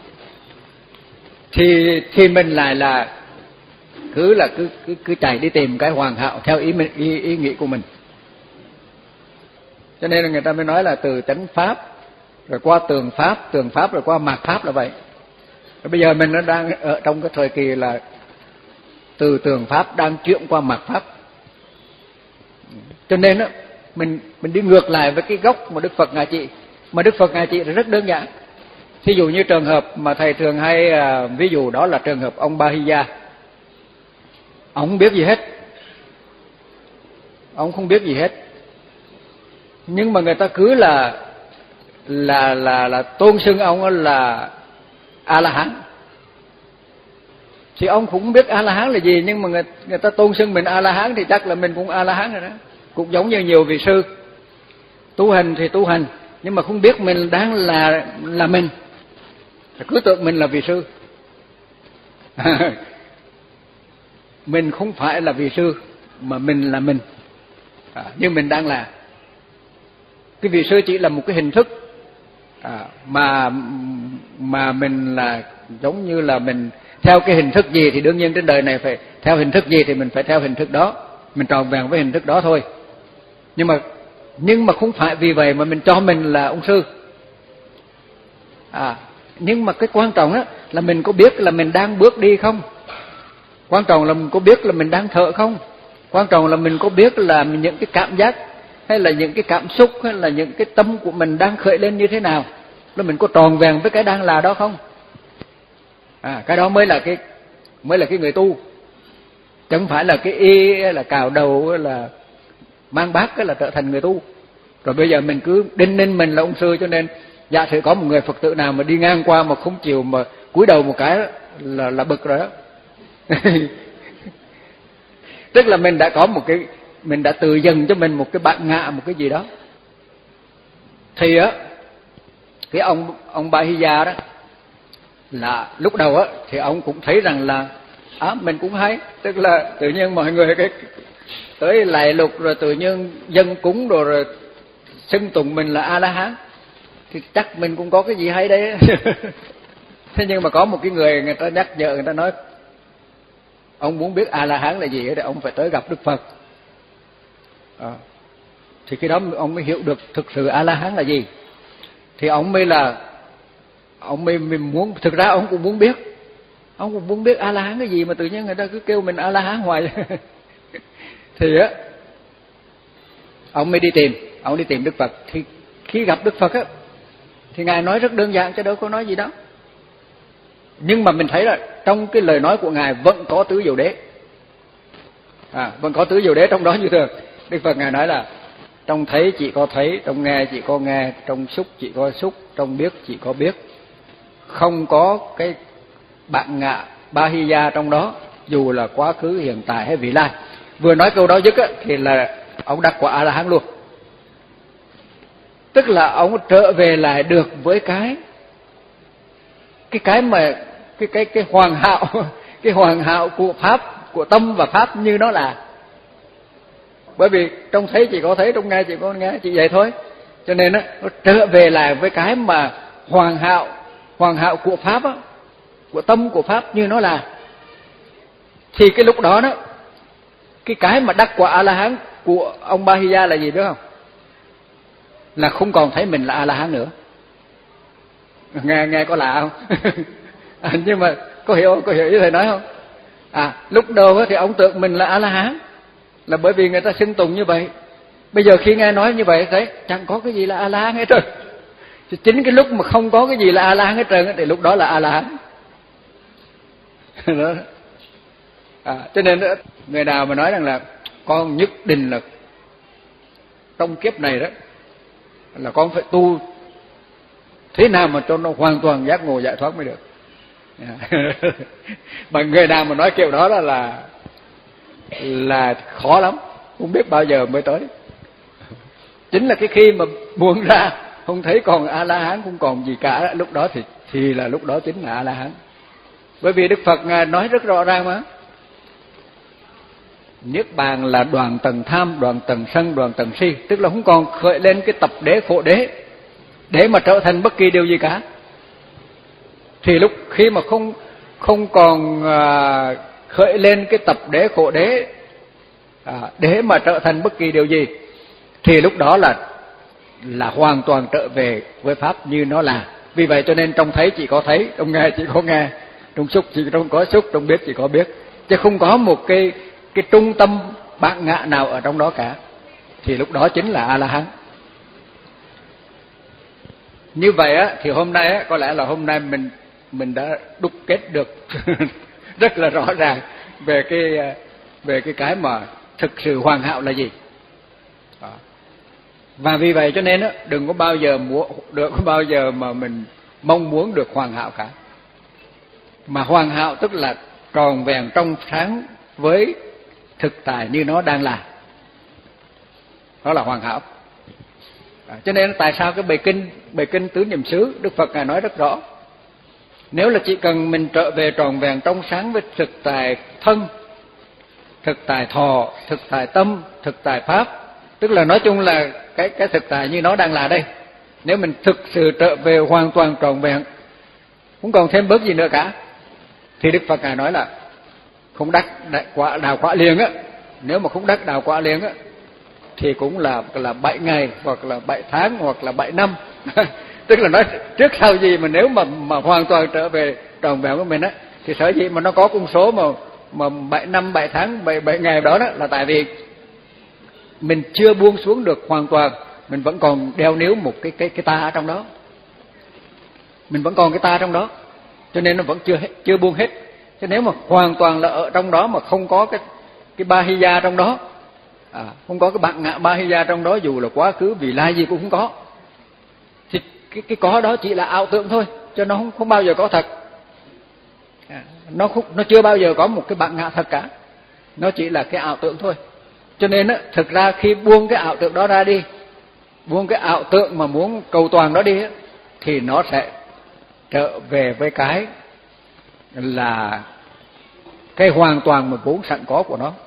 thì thì mình lại là cứ là cứ cứ cứ chạy đi tìm cái hoàn hảo theo ý mình, ý, ý nghĩ của mình. Cho nên là người ta mới nói là từ chánh pháp rồi qua tường pháp, tường pháp rồi qua mạt pháp là vậy. Rồi bây giờ mình nó đang ở trong cái thời kỳ là từ tường pháp đang chuyển qua mạt pháp. Cho nên đó, mình mình đi ngược lại với cái gốc mà Đức Phật ngài trị. Mà Đức Phật ngài trị rất đơn giản. Thí dụ như trường hợp mà thầy thường hay à, ví dụ đó là trường hợp ông Bahiya. Ông không biết gì hết, ông không biết gì hết, nhưng mà người ta cứ là là là là tôn xưng ông là A La Hán. Thì ông cũng không biết A La Hán là gì, nhưng mà người, người ta tôn xưng mình A La Hán thì chắc là mình cũng A La Hán rồi đó. Cũng giống như nhiều vị sư tu hành thì tu hành, nhưng mà không biết mình đang là là mình, cứ tưởng mình là vị sư. Mình không phải là vị sư mà mình là mình, à, nhưng mình đang là. Cái vị sư chỉ là một cái hình thức, à, mà mà mình là giống như là mình theo cái hình thức gì thì đương nhiên trên đời này phải theo hình thức gì thì mình phải theo hình thức đó, mình tròn vẹn với hình thức đó thôi. Nhưng mà nhưng mà không phải vì vậy mà mình cho mình là ông sư. À, nhưng mà cái quan trọng đó là mình có biết là mình đang bước đi không? Quan trọng là mình có biết là mình đang thở không? Quan trọng là mình có biết là những cái cảm giác hay là những cái cảm xúc hay là những cái tâm của mình đang khởi lên như thế nào, là mình có tròn vẹn với cái đang là đó không? À, cái đó mới là cái mới là cái người tu, chứ không phải là cái y là cào đầu là mang bát là trở thành người tu. Rồi bây giờ mình cứ đinh ninh mình là ông sư, cho nên giả sử có một người Phật tử nào mà đi ngang qua mà không chịu mà cúi đầu một cái là là bực rồi đó. Tức là mình đã có một cái, mình đã tự dần cho mình một cái bản ngã, một cái gì đó. Thì á, cái ông ông Bahiya đó là lúc đầu á thì ông cũng thấy rằng là á à, mình cũng hay, tức là tự nhiên mọi người cái tới lạy lục rồi tự nhiên dân cúng rồi, rồi xưng tụng mình là A La Hán, thì chắc mình cũng có cái gì hay đấy. Thế nhưng mà có một cái người người ta nhắc nhở, người ta nói ông muốn biết A La Hán là gì thì ông phải tới gặp Đức Phật. À, thì khi đó ông mới hiểu được thực sự A La Hán là gì. Thì ông mới là ông mới, mới muốn, thực ra ông cũng muốn biết, ông cũng muốn biết A La Hán cái gì mà tự nhiên người ta cứ kêu mình A La Hán hoài. Thì á ông mới đi tìm, ông đi tìm Đức Phật. Thì khi gặp Đức Phật á thì ngài nói rất đơn giản chứ đâu có nói gì đó. Nhưng mà mình thấy là trong cái lời nói của ngài vẫn có tứ diệu đế, à, vẫn có tứ diệu đế trong đó như thường. Đức Phật ngài nói là Trong thấy chỉ có thấy, trong nghe chỉ có nghe, trong xúc chỉ có xúc, trong biết chỉ có biết. Không có cái bạn ngạ Bahiya trong đó, dù là quá khứ, hiện tại hay vị lai. Vừa nói câu đó dứt á, thì là ông đắc quả A-la-hán luôn. Tức là ông trở về lại được với cái cái cái mà cái cái cái hoàn hảo, cái hoàn hảo của pháp, của tâm và pháp như nó là. Bởi vì trong thấy chỉ có thấy, trong nghe chỉ có nghe, chỉ vậy thôi. Cho nên á, nó trở về lại với cái mà hoàn hảo, hoàn hảo của pháp á, của tâm của pháp như nó là. Thì cái lúc đó đó, cái cái mà đắc quả A-la-hán của ông Bahiya là gì biết không? Là không còn thấy mình là A-la-hán nữa. Nghe nghe có lạ không? À, nhưng mà có hiểu có hiểu ý thầy nói không? À, lúc đầu thì ông tưởng mình là A-la-hán, là bởi vì người ta xưng tụng như vậy. Bây giờ khi nghe nói như vậy thấy chẳng có cái gì là A-la-hán hết trơn. Thì chính cái lúc mà không có cái gì là A-la-hán hết trơn thì lúc đó là A-la-hán. Đó. À, cho nên người nào mà nói rằng là con nhất định là trong kiếp này đó là con phải tu thế nào mà cho nó hoàn toàn giác ngộ giải thoát mới được. Mà người nào mà nói kiểu đó là là là khó lắm, không biết bao giờ mới tới. Chính là cái khi mà buông ra không thấy còn A-la-hán, không còn gì cả, lúc đó thì thì là lúc đó chính là A-la-hán. Bởi vì Đức Phật Ngài nói rất rõ ràng mà. Niết bàn là đoạn tầng tham, đoạn tầng sân, đoạn tầng si, tức là không còn khởi lên cái tập đế khổ đế để mà trở thành bất kỳ điều gì cả. Thì lúc khi mà không không còn à, khởi lên cái tập đế khổ đế à, để mà trở thành bất kỳ điều gì, thì lúc đó là là hoàn toàn trở về với pháp như nó là. Vì vậy cho nên trong thấy chỉ có thấy, trong nghe chỉ có nghe, trong xúc chỉ trong có xúc, trong biết chỉ có biết, chứ không có một cái cái trung tâm bát ngã nào ở trong đó cả. Thì lúc đó chính là A-la-hán. Như vậy á thì hôm nay á, có lẽ là hôm nay mình mình đã đúc kết được rất là rõ ràng về cái về cái cái mà thực sự hoàn hảo là gì. Đó. Và vì vậy cho nên á, đừng có bao giờ muốn được có bao giờ mà mình mong muốn được hoàn hảo cả. Mà hoàn hảo tức là tròn vẹn trong sáng với thực tại như nó đang là. Đó là hoàn hảo. À, cho nên tại sao cái bài kinh bài kinh tứ niệm xứ Đức Phật Ngài nói rất rõ. Nếu là chỉ cần mình trở về tròn vẹn trong sáng với thực tại thân, thực tại thọ, thực tại tâm, thực tại pháp, tức là nói chung là cái cái thực tại như nó đang là đây. Nếu mình thực sự trở về hoàn toàn tròn vẹn, không còn thêm bớt gì nữa cả, thì Đức Phật Ngài nói là không đắc quả đào quả liền á. Nếu mà không đắc đào quả liền á thì cũng là là bảy ngày hoặc là bảy tháng hoặc là bảy năm. Tức là nói trước sau gì mà nếu mà mà hoàn toàn trở về tròn vẹn của mình á, thì sở dĩ mà nó có con số mà mà bảy năm, bảy tháng, bảy bảy ngày đó đó là tại vì mình chưa buông xuống được hoàn toàn, mình vẫn còn đeo níu một cái cái cái ta ở trong đó. Mình vẫn còn cái ta trong đó. Cho nên nó vẫn chưa hết, chưa buông hết. Chứ nếu mà hoàn toàn là ở trong đó mà không có cái cái Bahiya trong đó, à, không có cái bạn ngạ Bahiya trong đó, dù là quá khứ vị lai gì cũng không có, thì cái cái có đó chỉ là ảo tưởng thôi, cho nó không không bao giờ có thật. À, nó không, nó chưa bao giờ có một cái bạn ngạ thật cả, nó chỉ là cái ảo tưởng thôi. Cho nên á, thực ra khi buông cái ảo tưởng đó ra đi, buông cái ảo tưởng mà muốn cầu toàn đó đi á, thì nó sẽ trở về với cái là cái hoàn toàn mà vốn sẵn có của nó.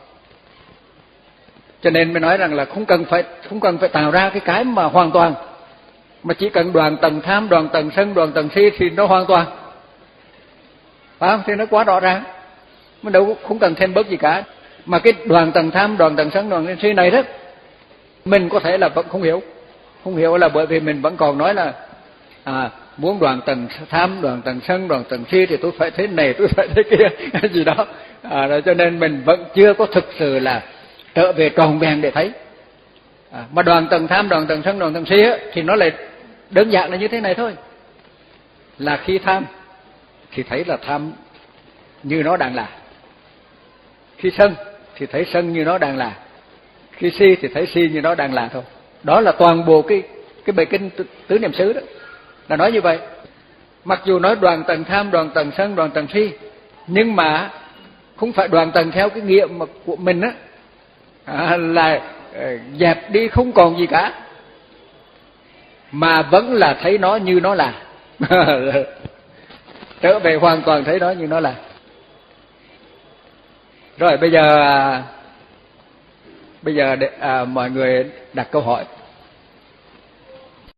Cho nên mới nói rằng là không cần phải không cần phải tạo ra cái cái mà hoàn toàn, mà chỉ cần đoạn tầng tham, đoạn tầng sân, đoạn tầng si thì nó hoàn toàn, phải không? Thì nó quá rõ ràng, mình đâu không cần thêm bớt gì cả. Mà cái đoạn tầng tham, đoạn tầng sân, đoạn tầng si này đó, mình có thể là vẫn không hiểu, không hiểu là bởi vì mình vẫn còn nói là à, muốn đoạn tầng tham, đoạn tầng sân, đoạn tầng si thì tôi phải thế này, tôi phải thế kia gì đó. À, rồi cho nên mình vẫn chưa có thực sự là trở về tròn vẹn để thấy. À, mà đoạn tầng tham, đoạn tầng sân, đoạn tầng si á, thì nó lại đơn giản là như thế này thôi. Là khi tham thì thấy là tham như nó đang là. Khi sân thì thấy sân như nó đang là. Khi si thì thấy si như nó đang là thôi. Đó là toàn bộ cái cái bài kinh tứ niệm xứ đó, là nói như vậy. Mặc dù nói đoạn tận tham, đoạn tận sân, đoạn tận si, nhưng mà không phải đoạn tận theo cái nghĩa mà của mình á, à, là dẹp đi không còn gì cả, mà vẫn là thấy nó như nó là. Trở về hoàn toàn thấy nó như nó là. Rồi bây giờ bây giờ để, à, mọi người đặt câu hỏi.